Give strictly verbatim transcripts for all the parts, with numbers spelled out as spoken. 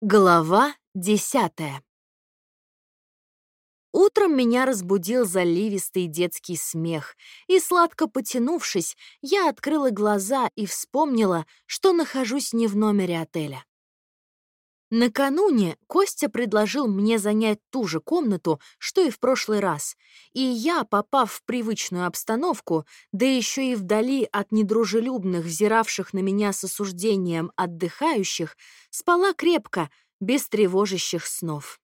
Глава десятая. Утром меня разбудил заливистый детский смех, и, сладко потянувшись, я открыла глаза и вспомнила, что нахожусь не в номере отеля. Накануне Костя предложил мне занять ту же комнату, что и в прошлый раз, и я, попав в привычную обстановку, да еще и вдали от недружелюбных, взиравших на меня с осуждением отдыхающих, спала крепко, без тревожащих снов.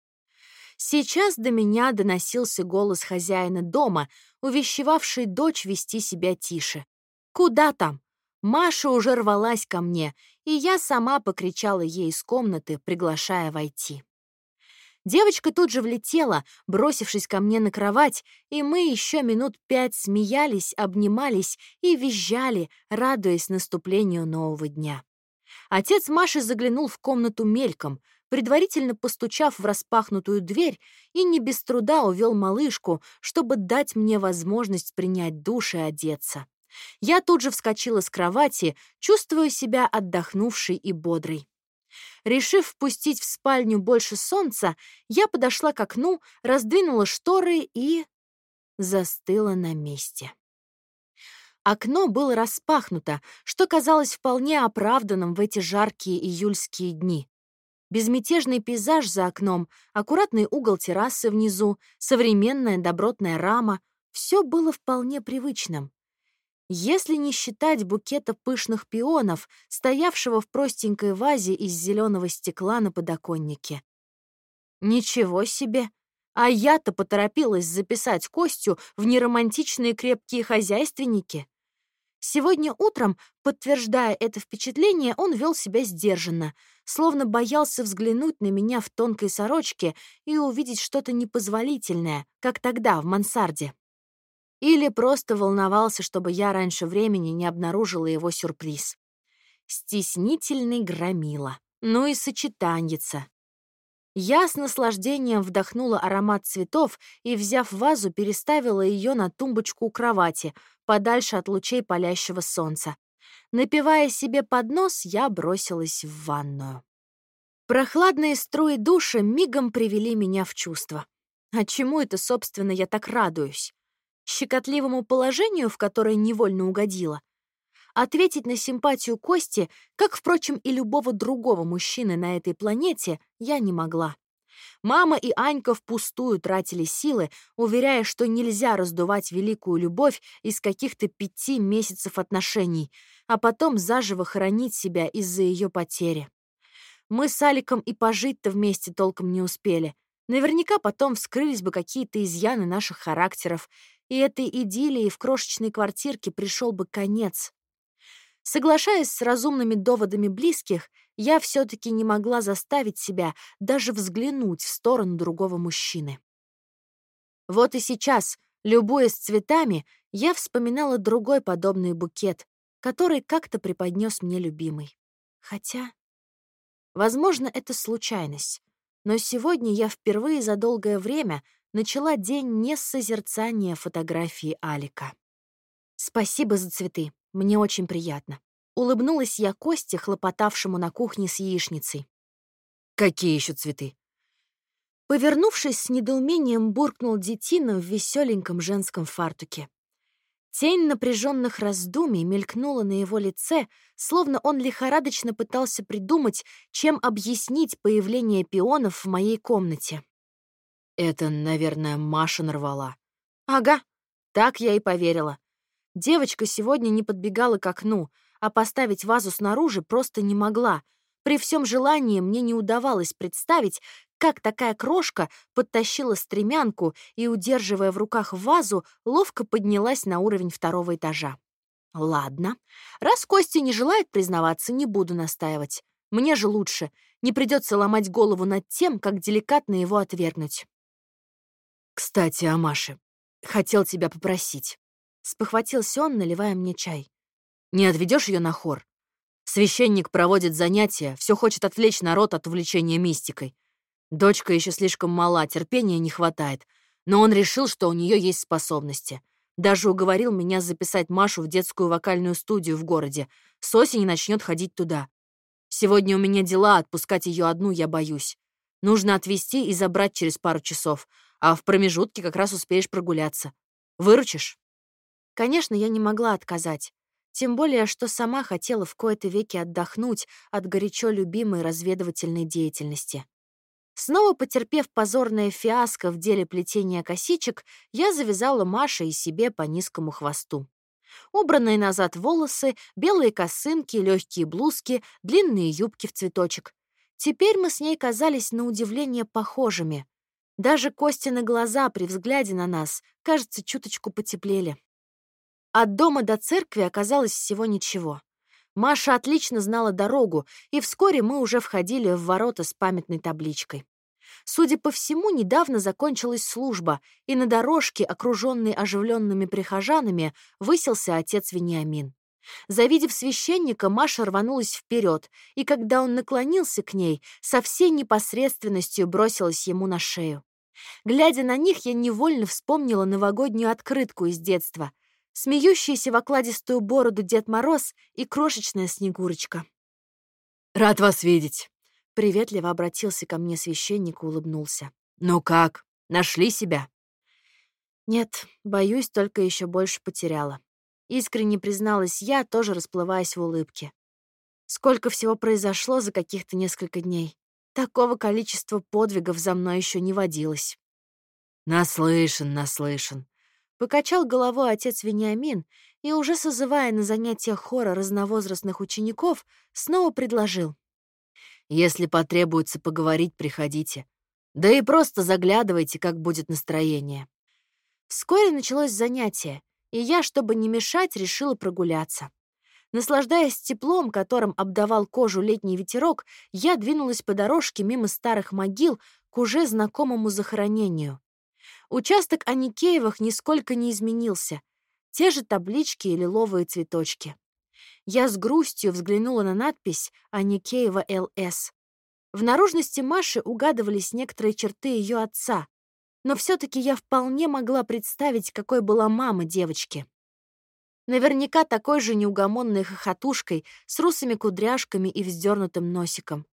Сейчас до меня доносился голос хозяина дома, увещевавший дочь вести себя тише. Куда там? Маша уже рвалась ко мне, и я сама покричала ей из комнаты, приглашая войти. Девочка тут же влетела, бросившись ко мне на кровать, и мы еще минут пять смеялись, обнимались и визжали, радуясь наступлению нового дня. Отец Маши заглянул в комнату мельком, предварительно постучав в распахнутую дверь, и не без труда увел малышку, чтобы дать мне возможность принять душ и одеться. Я тут же вскочила с кровати, чувствуя себя отдохнувшей и бодрой. Решив впустить в спальню больше солнца, я подошла к окну, раздвинула шторы и застыла на месте. Окно было распахнуто, что казалось вполне оправданным в эти жаркие июльские дни. Безмятежный пейзаж за окном, аккуратный угол террасы внизу, современная добротная рама — все было вполне привычным. Если не считать букета пышных пионов, стоявшего в простенькой вазе из зеленого стекла на подоконнике. Ничего себе! А я-то поторопилась записать Костю в неромантичные крепкие хозяйственники. Сегодня утром, подтверждая это впечатление, он вел себя сдержанно, словно боялся взглянуть на меня в тонкой сорочке и увидеть что-то непозволительное, как тогда в мансарде. Или просто волновался, чтобы я раньше времени не обнаружила его сюрприз. Стеснительный громила. Ну и сочетаньица. Я с наслаждением вдохнула аромат цветов и, взяв вазу, переставила ее на тумбочку у кровати, подальше от лучей палящего солнца. Напивая себе под нос, я бросилась в ванную. Прохладные струи душа мигом привели меня в чувство. А чему это, собственно, я так радуюсь? Щекотливому положению, в которое невольно угодила? Ответить на симпатию Кости, как, впрочем, и любого другого мужчины на этой планете, я не могла. Мама и Анька впустую тратили силы, уверяя, что нельзя раздувать великую любовь из каких-то пяти месяцев отношений, а потом заживо хоронить себя из-за ее потери. Мы с Аликом и пожить-то вместе толком не успели. Наверняка потом вскрылись бы какие-то изъяны наших характеров, и этой идиллии в крошечной квартирке пришел бы конец. Соглашаясь с разумными доводами близких, я все-таки не могла заставить себя даже взглянуть в сторону другого мужчины. Вот и сейчас, любуясь цветами, я вспоминала другой подобный букет, который как-то преподнес мне любимый. Хотя, возможно, это случайность, но сегодня я впервые за долгое время начала день не с созерцания фотографии Алика. «Спасибо за цветы, мне очень приятно». Улыбнулась я Косте, хлопотавшему на кухне с яичницей. «Какие еще цветы?» Повернувшись с недоумением, буркнул детина в веселеньком женском фартуке. Тень напряженных раздумий мелькнула на его лице, словно он лихорадочно пытался придумать, чем объяснить появление пионов в моей комнате. «Это, наверное, Маша нарвала». «Ага, так я и поверила. Девочка сегодня не подбегала к окну, а поставить вазу снаружи просто не могла. При всем желании мне не удавалось представить, как такая крошка подтащила стремянку и, удерживая в руках вазу, ловко поднялась на уровень второго этажа. Ладно, раз Костя не желает признаваться, не буду настаивать. Мне же лучше, не придется ломать голову над тем, как деликатно его отвергнуть. «Кстати, о Маше. Хотел тебя попросить». Спохватился он, наливая мне чай. «Не отведешь ее на хор? Священник проводит занятия, все хочет отвлечь народ от увлечения мистикой. Дочка еще слишком мала, терпения не хватает, но он решил, что у нее есть способности. Даже уговорил меня записать Машу в детскую вокальную студию в городе. С осени начнет ходить туда. Сегодня у меня дела, отпускать ее одну я боюсь. Нужно отвезти и забрать через пару часов, а в промежутке как раз успеешь прогуляться. Выручишь?» Конечно, я не могла отказать. Тем более, что сама хотела в кои-то веки отдохнуть от горячо любимой разведывательной деятельности. Снова потерпев позорное фиаско в деле плетения косичек, я завязала Маше и себе по низкому хвосту. Убранные назад волосы, белые косынки, легкие блузки, длинные юбки в цветочек. Теперь мы с ней казались на удивление похожими. Даже Костины глаза при взгляде на нас, кажется, чуточку потеплели. От дома до церкви оказалось всего ничего. Маша отлично знала дорогу, и вскоре мы уже входили в ворота с памятной табличкой. Судя по всему, недавно закончилась служба, и на дорожке, окруженной оживленными прихожанами, высился отец Вениамин. Завидев священника, Маша рванулась вперед, и когда он наклонился к ней, со всей непосредственностью бросилась ему на шею. Глядя на них, я невольно вспомнила новогоднюю открытку из детства. Смеющийся в окладистую бороду Дед Мороз и крошечная Снегурочка. «Рад вас видеть!» Приветливо обратился ко мне священник и улыбнулся. «Ну как, нашли себя?» «Нет, боюсь, только еще больше потеряла». Искренне призналась я, тоже расплываясь в улыбке. Сколько всего произошло за каких-то несколько дней. Такого количества подвигов за мной еще не водилось. «Наслышан, наслышан», — покачал головой отец Вениамин и, уже созывая на занятия хора разновозрастных учеников, снова предложил. «Если потребуется поговорить, приходите. Да и просто заглядывайте, как будет настроение». Вскоре началось занятие, и я, чтобы не мешать, решила прогуляться. Наслаждаясь теплом, которым обдавал кожу летний ветерок, я двинулась по дорожке мимо старых могил к уже знакомому захоронению. Участок Аникеевых нисколько не изменился. Те же таблички и лиловые цветочки. Я с грустью взглянула на надпись «Аникеева ЛС». В наружности Маши угадывались некоторые черты ее отца, но все-таки я вполне могла представить, какой была мама девочки. Наверняка такой же неугомонной хохотушкой, с русыми кудряшками и вздернутым носиком.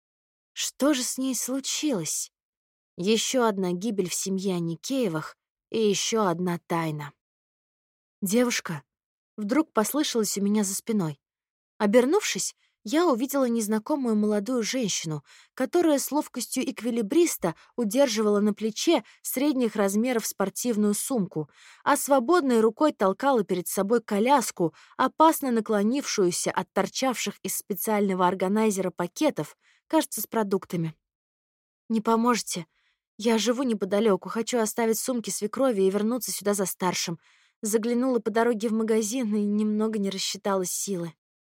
Что же с ней случилось? Еще одна гибель в семье Аникеевых и еще одна тайна. «Девушка!» — вдруг послышалось у меня за спиной. Обернувшись, я увидела незнакомую молодую женщину, которая с ловкостью эквилибриста удерживала на плече средних размеров спортивную сумку, а свободной рукой толкала перед собой коляску, опасно наклонившуюся от торчавших из специального органайзера пакетов, кажется, с продуктами. «Не поможете? Я живу неподалеку, хочу оставить сумки свекрови и вернуться сюда за старшим». Заглянула по дороге в магазин и немного не рассчитала силы.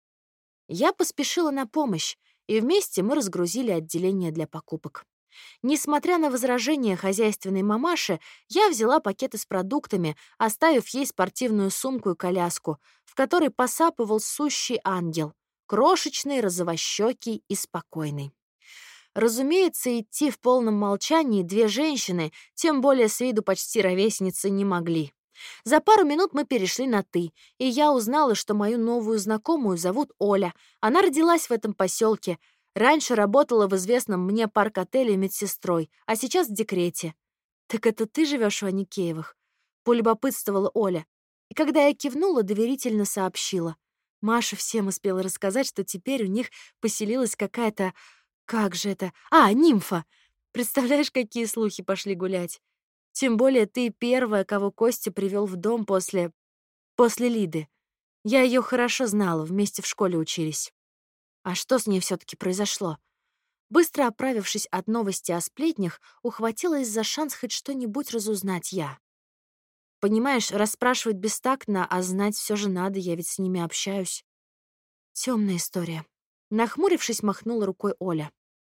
Я поспешила на помощь, и вместе мы разгрузили отделение для покупок. Несмотря на возражения хозяйственной мамаши, я взяла пакеты с продуктами, оставив ей спортивную сумку и коляску, в которой посапывал сущий ангел, крошечный, розовощёкий и спокойный. Разумеется, идти в полном молчании две женщины, тем более с виду почти ровесницы, не могли. За пару минут мы перешли на «ты», и я узнала, что мою новую знакомую зовут Оля. Она родилась в этом поселке. Раньше работала в известном мне парк-отеле медсестрой, а сейчас в декрете. «Так это ты живешь у Аникеевых?» — полюбопытствовала Оля. И когда я кивнула, доверительно сообщила. Маша всем успела рассказать, что теперь у них поселилась какая-то... Как же это? А, нимфа! Представляешь, какие слухи пошли гулять? Тем более ты первая, кого Костя привел в дом после... после Лиды. Я ее хорошо знала, вместе в школе учились. А что с ней все-таки произошло? Быстро оправившись от новости о сплетнях, ухватилась за шанс хоть что-нибудь разузнать я. Понимаешь, расспрашивать бестактно, а знать все же надо, я ведь с ними общаюсь. Темная история. Нахмурившись, махнула рукой Оля.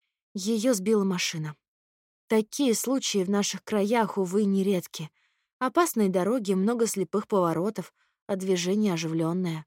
Ее сбила машина. Такие случаи в наших краях, увы, нередки. Опасные дороги, много слепых поворотов, а движение оживленное.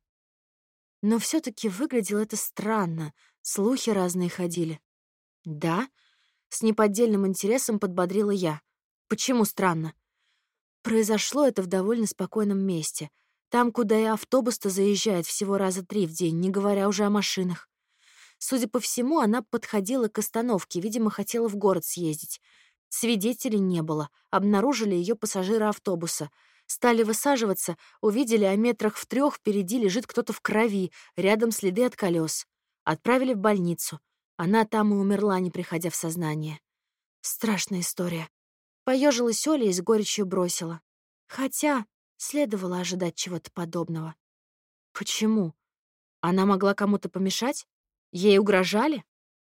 Но все-таки выглядело это странно, слухи разные ходили. «Да?» — с неподдельным интересом подбодрила я. «Почему странно?» Произошло это в довольно спокойном месте. Там, куда и автобус-то заезжает всего раза три в день, не говоря уже о машинах. Судя по всему, она подходила к остановке, видимо, хотела в город съездить. Свидетелей не было, обнаружили ее пассажиры автобуса. Стали высаживаться, увидели, а метрах в трех впереди лежит кто-то в крови, рядом следы от колес. Отправили в больницу. Она там и умерла, не приходя в сознание. Страшная история. Поежилась Оля и с горечью бросила. Хотя следовало ожидать чего-то подобного. Почему? Она могла кому-то помешать? Ей угрожали?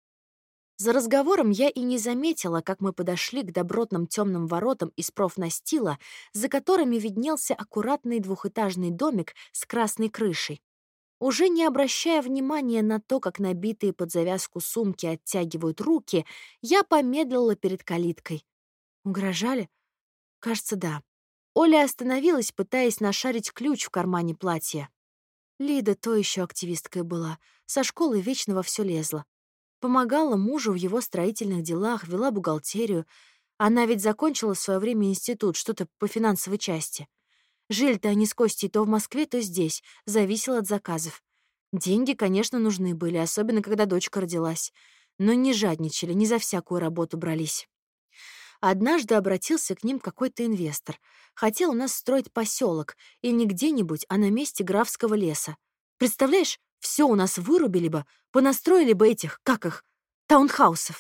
За разговором я и не заметила, как мы подошли к добротным темным воротам из профнастила, за которыми виднелся аккуратный двухэтажный домик с красной крышей. Уже не обращая внимания на то, как набитые под завязку сумки оттягивают руки, я помедлила перед калиткой. Угрожали? Кажется, да. Оля остановилась, пытаясь нашарить ключ в кармане платья. Лида то еще активисткой была, со школы вечно во все лезла. Помогала мужу в его строительных делах, вела бухгалтерию. Она ведь закончила в свое время институт, что-то по финансовой части. Жили-то они с Костей то в Москве, то здесь, зависело от заказов. Деньги, конечно, нужны были, особенно когда дочка родилась. Но не жадничали, не за всякую работу брались. Однажды обратился к ним какой-то инвестор. Хотел у нас строить поселок, и не где-нибудь, а на месте графского леса. Представляешь, все у нас вырубили бы, понастроили бы этих, как их, таунхаусов.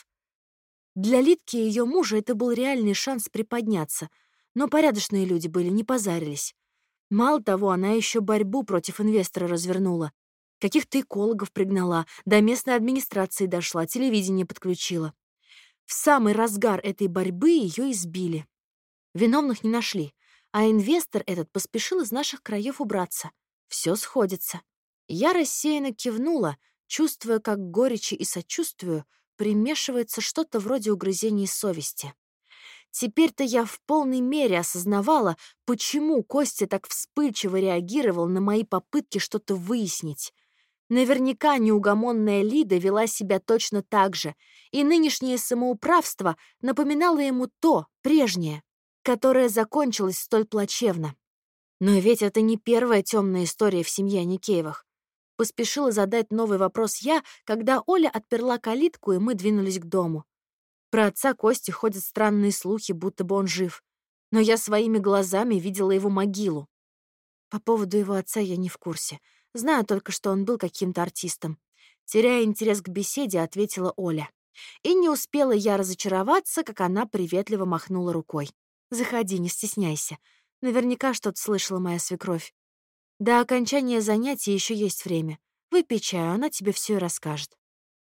Для Лидки и ее мужа это был реальный шанс приподняться, но порядочные люди были, не позарились. Мало того, она еще борьбу против инвестора развернула. Каких-то экологов пригнала, до местной администрации дошла, телевидение подключила. В самый разгар этой борьбы ее избили. Виновных не нашли, а инвестор этот поспешил из наших краев убраться. Все сходится. Я рассеянно кивнула, чувствуя, как к горечи и сочувствию примешивается что-то вроде угрызений совести. Теперь-то я в полной мере осознавала, почему Костя так вспыльчиво реагировал на мои попытки что-то выяснить. Наверняка неугомонная Лида вела себя точно так же, и нынешнее самоуправство напоминало ему то, прежнее, которое закончилось столь плачевно. Но ведь это не первая темная история в семье Аникеевых. Поспешила задать новый вопрос я, когда Оля отперла калитку, и мы двинулись к дому. Про отца Кости ходят странные слухи, будто бы он жив. Но я своими глазами видела его могилу. По поводу его отца я не в курсе. Знаю только, что он был каким-то артистом. Теряя интерес к беседе, ответила Оля. И не успела я разочароваться, как она приветливо махнула рукой. «Заходи, не стесняйся. Наверняка что-то слышала моя свекровь. До окончания занятий еще есть время. Выпей чаю, она тебе все и расскажет».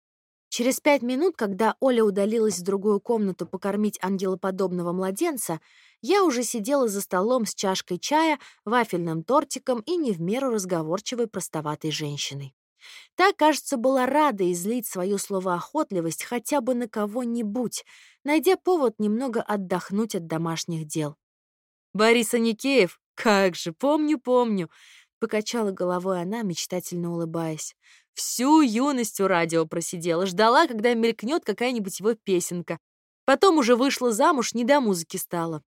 Через пять минут, когда Оля удалилась в другую комнату покормить ангелоподобного младенца, я уже сидела за столом с чашкой чая, вафельным тортиком и не в меру разговорчивой простоватой женщиной. Та, кажется, была рада излить свою словоохотливость хотя бы на кого-нибудь, найдя повод немного отдохнуть от домашних дел. «Борис Аникеев? Как же, помню, помню!» — покачала головой она, мечтательно улыбаясь. «Всю юность у радио просидела, ждала, когда мелькнет какая-нибудь его песенка. Потом уже вышла замуж, не до музыки стала.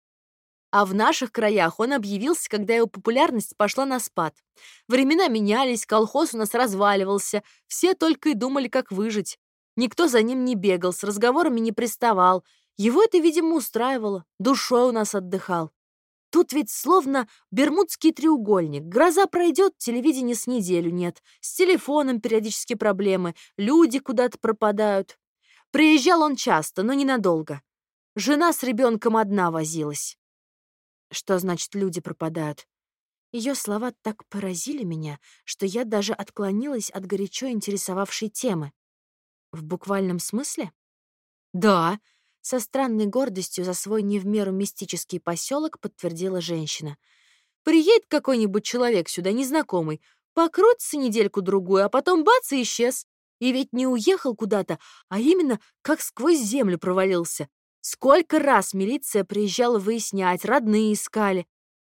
А в наших краях он объявился, когда его популярность пошла на спад. Времена менялись, колхоз у нас разваливался, все только и думали, как выжить. Никто за ним не бегал, с разговорами не приставал. Его это, видимо, устраивало, душой у нас отдыхал. Тут ведь словно Бермудский треугольник. Гроза пройдет, телевидения с неделю нет. С телефоном периодически проблемы, люди куда-то пропадают. Приезжал он часто, но ненадолго. Жена с ребенком одна возилась». Что значит «люди пропадают»? Ее слова так поразили меня, что я даже отклонилась от горячо интересовавшей темы. В буквальном смысле? Да, со странной гордостью за свой не в меру мистический поселок подтвердила женщина. Приедет какой-нибудь человек сюда, незнакомый, покрутится недельку-другую, а потом бац и исчез. И ведь не уехал куда-то, а именно как сквозь землю провалился. Сколько раз милиция приезжала выяснять, родные искали.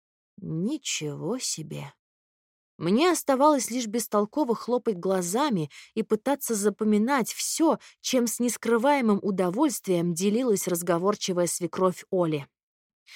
Ничего себе. Мне оставалось лишь бестолково хлопать глазами и пытаться запоминать все, чем с нескрываемым удовольствием делилась разговорчивая свекровь Оли.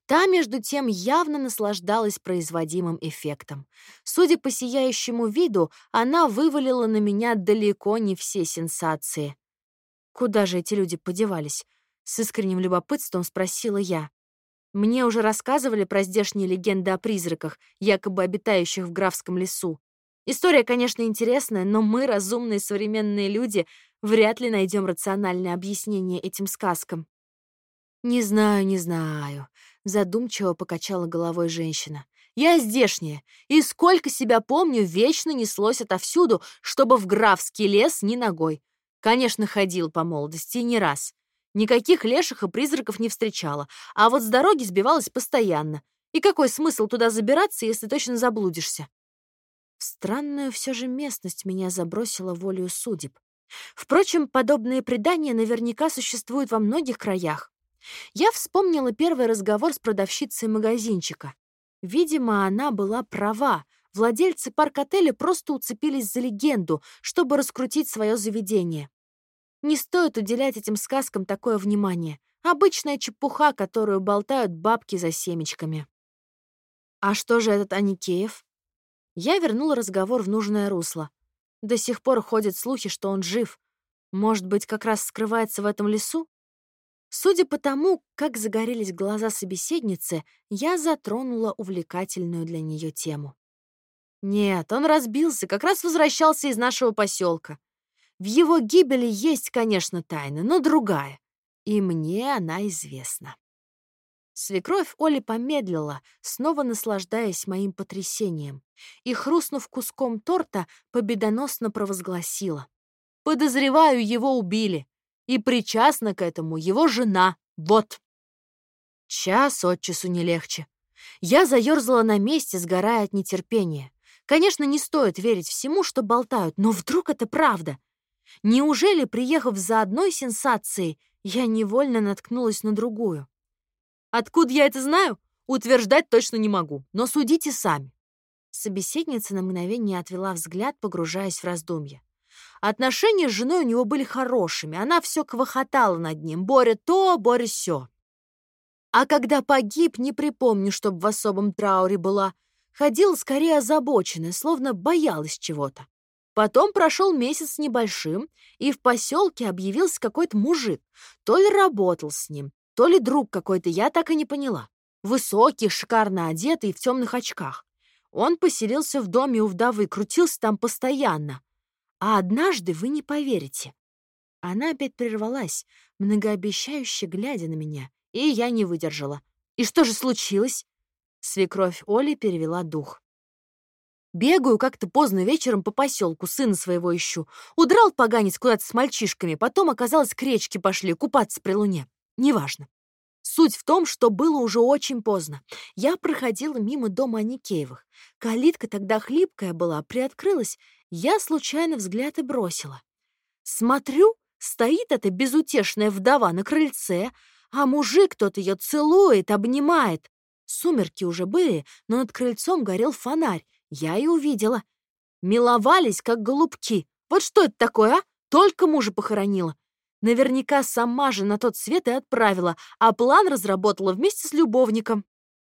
Та, между тем, явно наслаждалась производимым эффектом. Судя по сияющему виду, она вывалила на меня далеко не все сенсации. «Куда же эти люди подевались?» — с искренним любопытством спросила я. Мне уже рассказывали про здешние легенды о призраках, якобы обитающих в графском лесу. История, конечно, интересная, но мы, разумные современные люди, вряд ли найдем рациональное объяснение этим сказкам. «Не знаю, не знаю», — задумчиво покачала головой женщина. «Я здешняя, и сколько себя помню, вечно неслось отовсюду, чтобы в графский лес ни ногой. Конечно, ходил по молодости и не раз. Никаких леших и призраков не встречала, а вот с дороги сбивалась постоянно. И какой смысл туда забираться, если точно заблудишься?» В странную все же местность меня забросила волею судеб. Впрочем, подобные предания наверняка существуют во многих краях. Я вспомнила первый разговор с продавщицей магазинчика. Видимо, она была права. Владельцы парк-отеля просто уцепились за легенду, чтобы раскрутить свое заведение. Не стоит уделять этим сказкам такое внимание. Обычная чепуха, которую болтают бабки за семечками. А что же этот Аникеев? Я вернула разговор в нужное русло. До сих пор ходят слухи, что он жив. Может быть, как раз скрывается в этом лесу? Судя по тому, как загорелись глаза собеседницы, я затронула увлекательную для нее тему. Нет, он разбился, как раз возвращался из нашего поселка. В его гибели есть, конечно, тайна, но другая. И мне она известна. Свекровь Оли помедлила, снова наслаждаясь моим потрясением, и, хрустнув куском торта, победоносно провозгласила: «Подозреваю, его убили, и причастна к этому его жена, вот». Час от часу не легче. Я заерзала на месте, сгорая от нетерпения. Конечно, не стоит верить всему, что болтают, но вдруг это правда? Неужели, приехав за одной сенсацией, я невольно наткнулась на другую? Откуда я это знаю? Утверждать точно не могу, но судите сами. Собеседница на мгновение отвела взгляд, погружаясь в раздумья. Отношения с женой у него были хорошими, она все квохотала над ним, Боря то, Боря сё. А когда погиб, не припомню, чтоб в особом трауре была. Ходила скорее озабоченная, словно боялась чего-то. Потом прошел месяц с небольшим, и в поселке объявился какой-то мужик. То ли работал с ним, то ли друг какой-то, я так и не поняла. Высокий, шикарно одетый, в темных очках. Он поселился в доме у вдовы, крутился там постоянно. А однажды, вы не поверите, она опять прервалась, многообещающе глядя на меня, и я не выдержала. «И что же случилось?» Свекровь Оли перевела дух. «Бегаю как-то поздно вечером по поселку, сына своего ищу. Удрал поганец куда-то с мальчишками, потом, оказалось, к речке пошли купаться при луне. Неважно. Суть в том, что было уже очень поздно. Я проходила мимо дома Аникеевых. Калитка тогда хлипкая была, приоткрылась. Я случайно взгляд и бросила. Смотрю, стоит эта безутешная вдова на крыльце, а мужик тот ее целует, обнимает. Сумерки уже были, но над крыльцом горел фонарь. Я и увидела. Миловались, как голубки. Вот что это такое, а? Только мужа похоронила. Наверняка сама же на тот свет и отправила, а план разработала вместе с любовником.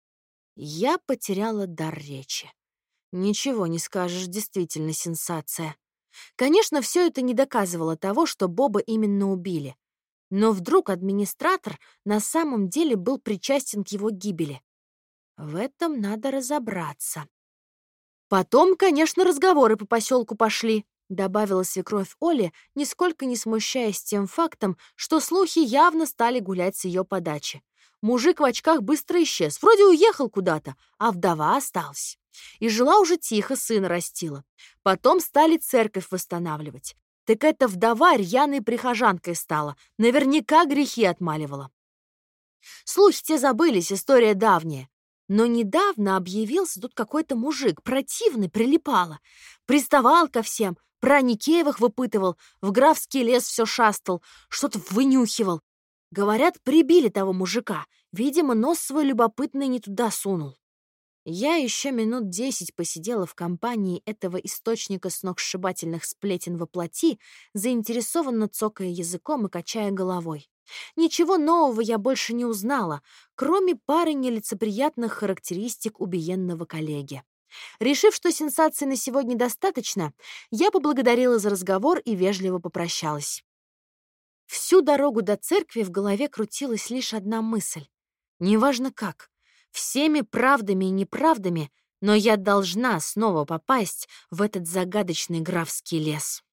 Я потеряла дар речи. Ничего не скажешь, действительно сенсация. Конечно, все это не доказывало того, что Боба именно убили. Но вдруг администратор на самом деле был причастен к его гибели. В этом надо разобраться. Потом, конечно, разговоры по поселку пошли, добавила свекровь Оли, нисколько не смущаясь тем фактом, что слухи явно стали гулять с ее подачи. Мужик в очках быстро исчез, вроде уехал куда-то, а вдова осталась. И жила уже тихо, сына растила. Потом стали церковь восстанавливать. Так эта вдова рьяной прихожанкой стала, наверняка грехи отмаливала. Слухи те забылись, история давняя. Но недавно объявился тут какой-то мужик, противный, прилипало. Приставал ко всем, про Аникеевых выпытывал, в графский лес все шастал, что-то вынюхивал. Говорят, прибили того мужика. Видимо, нос свой любопытный не туда сунул. Я еще минут десять посидела в компании этого источника сногсшибательных сплетен во плоти, заинтересованно цокая языком и качая головой. Ничего нового я больше не узнала, кроме пары нелицеприятных характеристик убиенного коллеги. Решив, что сенсаций на сегодня достаточно, я поблагодарила за разговор и вежливо попрощалась. Всю дорогу до церкви в голове крутилась лишь одна мысль. Неважно как, всеми правдами и неправдами, но я должна снова попасть в этот загадочный графский лес.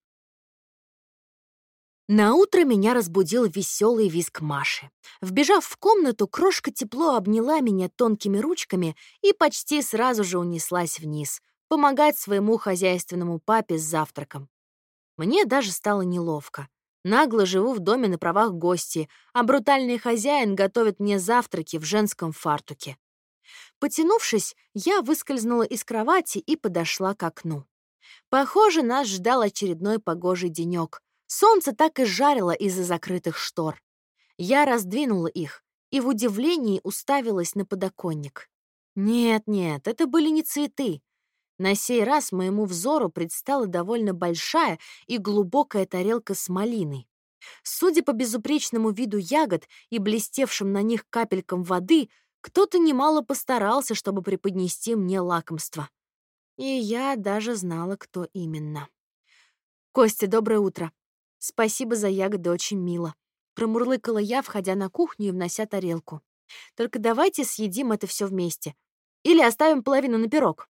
Наутро меня разбудил веселый визг Маши. Вбежав в комнату, крошка тепло обняла меня тонкими ручками и почти сразу же унеслась вниз, помогать своему хозяйственному папе с завтраком. Мне даже стало неловко. Нагло живу в доме на правах гости, а брутальный хозяин готовит мне завтраки в женском фартуке. Потянувшись, я выскользнула из кровати и подошла к окну. Похоже, нас ждал очередной погожий денек. Солнце так и жарило из-за закрытых штор. Я раздвинула их и в удивлении уставилась на подоконник. Нет-нет, это были не цветы. На сей раз моему взору предстала довольно большая и глубокая тарелка с малиной. Судя по безупречному виду ягод и блестевшим на них капелькам воды, кто-то немало постарался, чтобы преподнести мне лакомство. И я даже знала, кто именно. «Костя, доброе утро. Спасибо за ягоды, очень мило», — промурлыкала я, входя на кухню и внося тарелку. «Только давайте съедим это все вместе. Или оставим половину на пирог».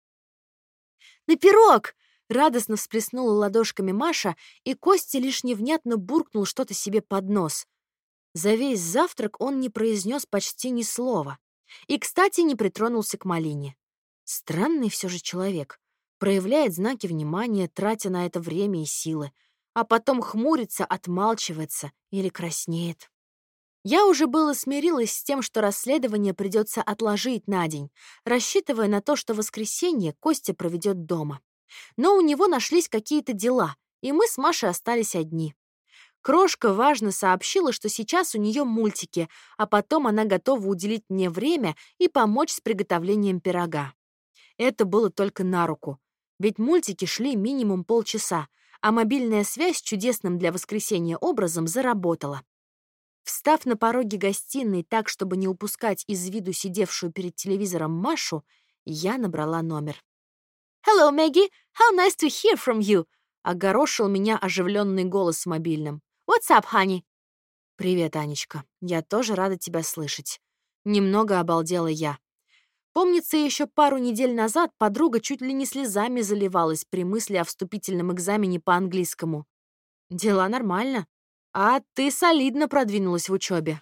«На пирог!» — радостно всплеснула ладошками Маша, и Костя лишь невнятно буркнул что-то себе под нос. За весь завтрак он не произнес почти ни слова. И, кстати, не притронулся к малине. Странный все же человек. Проявляет знаки внимания, тратя на это время и силы, а потом хмурится, отмалчивается или краснеет. Я уже было смирилась с тем, что расследование придется отложить на день, рассчитывая на то, что в воскресенье Костя проведет дома. Но у него нашлись какие-то дела, и мы с Машей остались одни. Крошка важно сообщила, что сейчас у нее мультики, а потом она готова уделить мне время и помочь с приготовлением пирога. Это было только на руку, ведь мультики шли минимум полчаса, а мобильная связь чудесным для воскресенья образом заработала. Встав на пороге гостиной так, чтобы не упускать из виду сидевшую перед телевизором Машу, я набрала номер. «Hello, Maggie! How nice to hear from you!» — огорошил меня оживленный голос в мобильном. «What's up, honey?» «Привет, Анечка. Я тоже рада тебя слышать». Немного обалдела я. Помнится, еще пару недель назад подруга чуть ли не слезами заливалась при мысли о вступительном экзамене по английскому. «Дела нормально. А ты солидно продвинулась в учебе».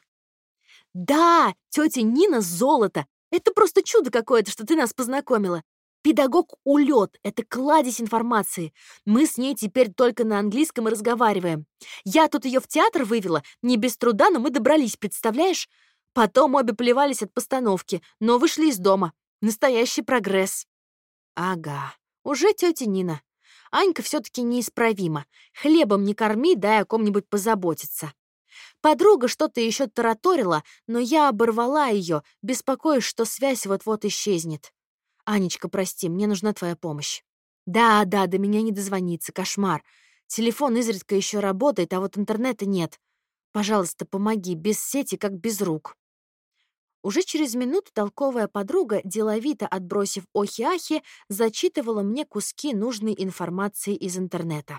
«Да, тетя Нина золото! Это просто чудо какое-то, что ты нас познакомила. Педагог улет — это кладезь информации. Мы с ней теперь только на английском и разговариваем. Я тут ее в театр вывела, не без труда, но мы добрались, представляешь? Потом обе плевались от постановки, но вышли из дома. Настоящий прогресс». Ага, уже тетя Нина. Анька все-таки неисправима. Хлебом не корми, дай о ком-нибудь позаботиться. Подруга что-то еще тараторила, но я оборвала ее, беспокоясь, что связь вот-вот исчезнет. «Анечка, прости, мне нужна твоя помощь». «Да, да, до меня не дозвониться, кошмар. Телефон изредка еще работает, а вот интернета нет. Пожалуйста, помоги, без сети, как без рук». Уже через минуту толковая подруга, деловито отбросив охи-ахи, зачитывала мне куски нужной информации из интернета.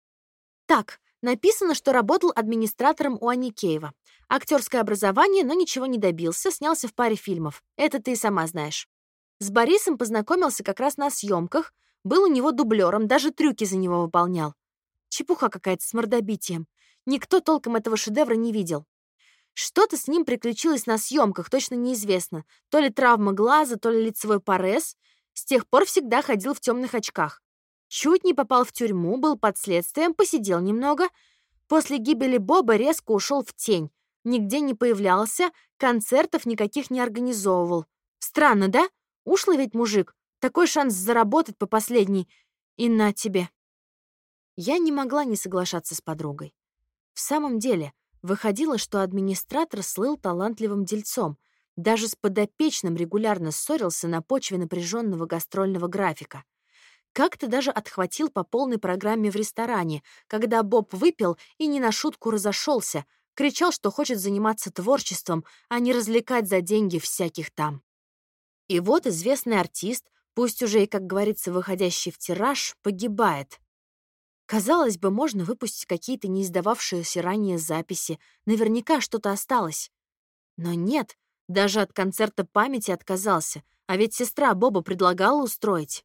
Так, написано, что работал администратором у Аникеева. Актерское образование, но ничего не добился, снялся в паре фильмов. Это ты и сама знаешь. С Борисом познакомился как раз на съемках, был у него дублером, даже трюки за него выполнял. Чепуха какая-то с мордобитием. Никто толком этого шедевра не видел. Что-то с ним приключилось на съемках, точно неизвестно. То ли травма глаза, то ли лицевой парез. С тех пор всегда ходил в темных очках. Чуть не попал в тюрьму, был под следствием, посидел немного. После гибели Боба резко ушел в тень. Нигде не появлялся, концертов никаких не организовывал. Странно, да? Ушлый ведь мужик. Такой шанс заработать по последней. И на тебе. Я не могла не соглашаться с подругой. В самом деле, выходило, что администратор слыл талантливым дельцом, даже с подопечным регулярно ссорился на почве напряженного гастрольного графика. Как-то даже отхватил по полной программе в ресторане, когда Боб выпил и не на шутку разошелся, Кричал, что хочет заниматься творчеством, а не развлекать за деньги всяких там. И вот известный артист, пусть уже и, как говорится, выходящий в тираж, погибает. Казалось бы, можно выпустить какие-то не издававшиеся ранее записи, наверняка что-то осталось. Но нет, даже от концерта памяти отказался, а ведь сестра Боба предлагала устроить.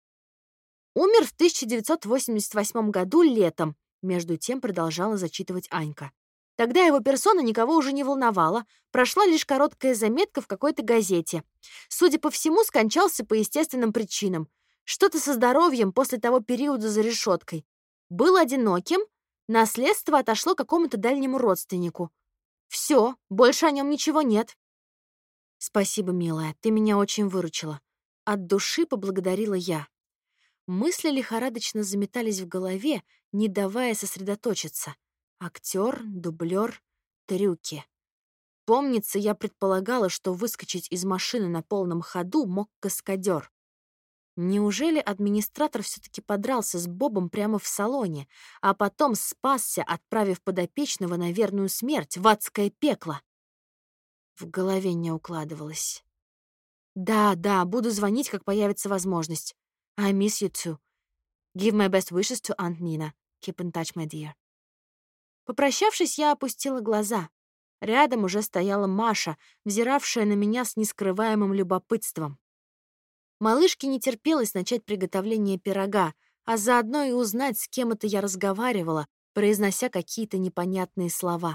Умер в тысяча девятьсот восемьдесят восьмом году летом, между тем продолжала зачитывать Анька. Тогда его персона никого уже не волновала, прошла лишь короткая заметка в какой-то газете. Судя по всему, скончался по естественным причинам. Что-то со здоровьем после того периода за решеткой. Был одиноким, наследство отошло какому-то дальнему родственнику. Все, больше о нем ничего нет. Спасибо, милая, ты меня очень выручила. От души поблагодарила я. Мысли лихорадочно заметались в голове, не давая сосредоточиться. Актер, дублер, трюки. Помнится, я предполагала, что выскочить из машины на полном ходу мог каскадер. Неужели администратор все-таки подрался с Бобом прямо в салоне, а потом спасся, отправив подопечного на верную смерть в адское пекло? В голове не укладывалось. Да, да, буду звонить, как появится возможность. I miss you too. Give my best wishes to Aunt Nina. Keep in touch, my dear. Попрощавшись, я опустила глаза. Рядом уже стояла Маша, взиравшая на меня с нескрываемым любопытством. Малышке не терпелось начать приготовление пирога, а заодно и узнать, с кем это я разговаривала, произнося какие-то непонятные слова.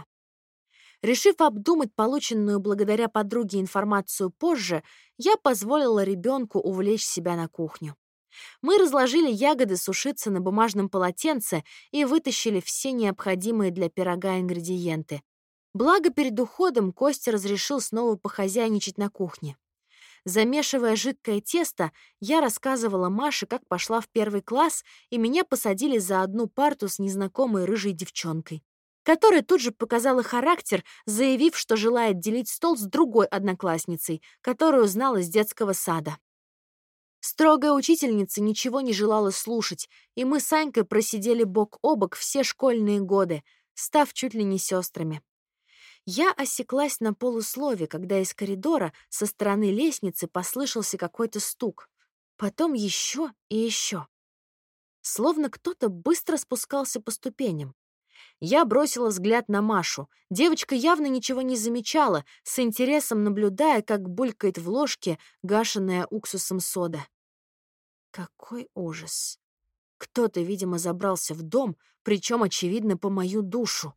Решив обдумать полученную благодаря подруге информацию позже, я позволила ребенку увлечь себя на кухню. Мы разложили ягоды сушиться на бумажном полотенце и вытащили все необходимые для пирога ингредиенты. Благо, перед уходом Костя разрешил снова похозяйничать на кухне. Замешивая жидкое тесто, я рассказывала Маше, как пошла в первый класс, и меня посадили за одну парту с незнакомой рыжей девчонкой, которая тут же показала характер, заявив, что желает делить стол с другой одноклассницей, которую знала с детского сада. Строгая учительница ничего не желала слушать, и мы с Анькой просидели бок о бок все школьные годы, став чуть ли не сестрами. Я осеклась на полуслове, когда из коридора со стороны лестницы послышался какой-то стук. Потом еще и еще. Словно кто-то быстро спускался по ступеням. Я бросила взгляд на Машу. Девочка явно ничего не замечала, с интересом наблюдая, как булькает в ложке гашеная уксусом сода. Какой ужас. Кто-то, видимо, забрался в дом, причем, очевидно, по мою душу.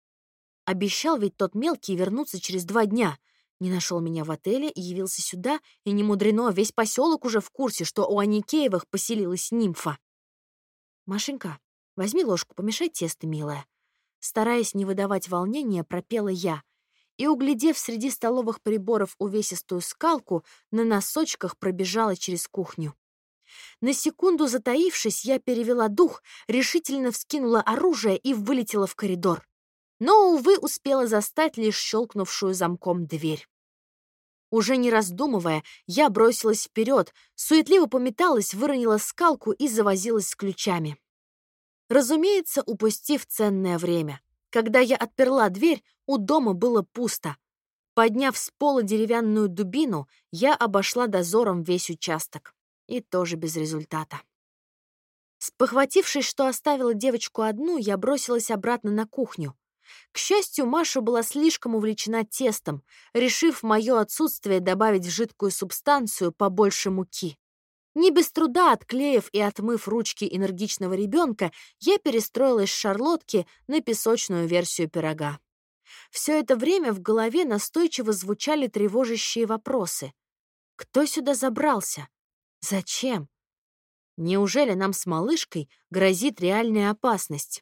Обещал ведь тот мелкий вернуться через два дня. Не нашел меня в отеле и явился сюда, и не мудрено, весь поселок уже в курсе, что у Аникеевых поселилась нимфа. «Машенька, возьми ложку, помешай тесто, милая». Стараясь не выдавать волнения, пропела я, и, углядев среди столовых приборов увесистую скалку, на носочках пробежала через кухню. На секунду затаившись, я перевела дух, решительно вскинула оружие и вылетела в коридор. Но, увы, успела застать лишь щелкнувшую замком дверь. Уже не раздумывая, я бросилась вперед, суетливо пометалась, выронила скалку и завозилась с ключами. Разумеется, упустив ценное время. Когда я отперла дверь, у дома было пусто. Подняв с пола деревянную дубину, я обошла дозором весь участок. И тоже без результата. Спохватившись, что оставила девочку одну, я бросилась обратно на кухню. К счастью, Маша была слишком увлечена тестом, решив в мое отсутствие добавить в жидкую субстанцию побольше муки. Не без труда отклеив и отмыв ручки энергичного ребенка, я перестроилась с шарлотки на песочную версию пирога. Все это время в голове настойчиво звучали тревожащие вопросы. Кто сюда забрался? Зачем? Неужели нам с малышкой грозит реальная опасность?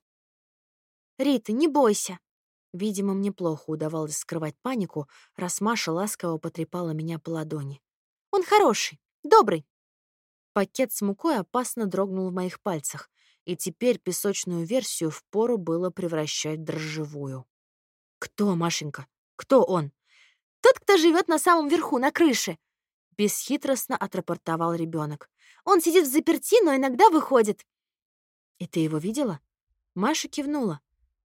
«Рита, не бойся». Видимо, мне плохо удавалось скрывать панику, раз Маша ласково потрепала меня по ладони. «Он хороший, добрый». Пакет с мукой опасно дрогнул в моих пальцах, и теперь песочную версию впору было превращать в дрожжевую. «Кто, Машенька? Кто он?» «Тот, кто живет на самом верху, на крыше», — бесхитростно отрапортовал ребенок. «Он сидит в заперти, но иногда выходит». «И ты его видела?» Маша кивнула.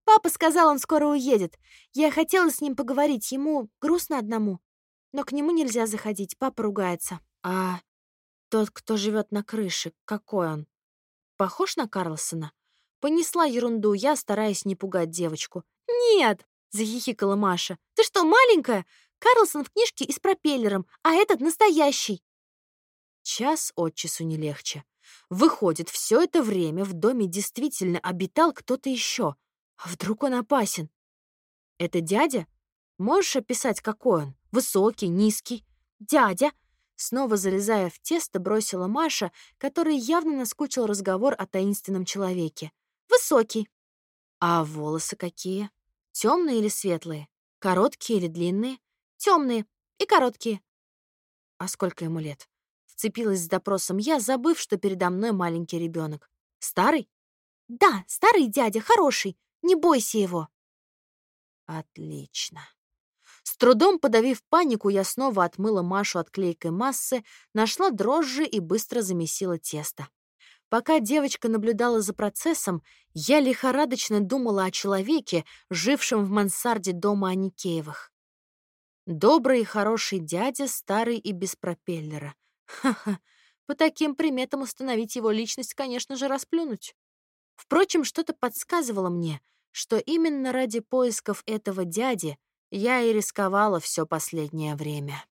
Папа сказал, он скоро уедет. Я хотела с ним поговорить, ему грустно одному. Но к нему нельзя заходить, папа ругается. А тот, кто живет на крыше, какой он? Похож на Карлсона? Понесла ерунду я, стараясь не пугать девочку. «Нет!» — захихикала Маша. «Ты что, маленькая? Карлсон в книжке и с пропеллером, а этот настоящий!» Час от часу не легче. Выходит, все это время в доме действительно обитал кто-то еще. А вдруг он опасен? Это дядя? Можешь описать, какой он? Высокий, низкий? Дядя! Снова залезая в тесто, бросила Маша, которой явно наскучил разговор о таинственном человеке. Высокий. А волосы какие? Темные или светлые? Короткие или длинные? Темные и короткие. А сколько ему лет? Вцепилась с допросом я, забыв, что передо мной маленький ребенок. Старый? Да, старый дядя, хороший. Не бойся его. Отлично. С трудом подавив панику, я снова отмыла Машу от клейкой массы, нашла дрожжи и быстро замесила тесто. Пока девочка наблюдала за процессом, я лихорадочно думала о человеке, жившем в мансарде дома Аникеевых. Добрый и хороший дядя, старый и без пропеллера. Ха-ха, по таким приметам установить его личность, конечно же, расплюнуть. Впрочем, что-то подсказывало мне, что именно ради поисков этого дяди я и рисковала все последнее время.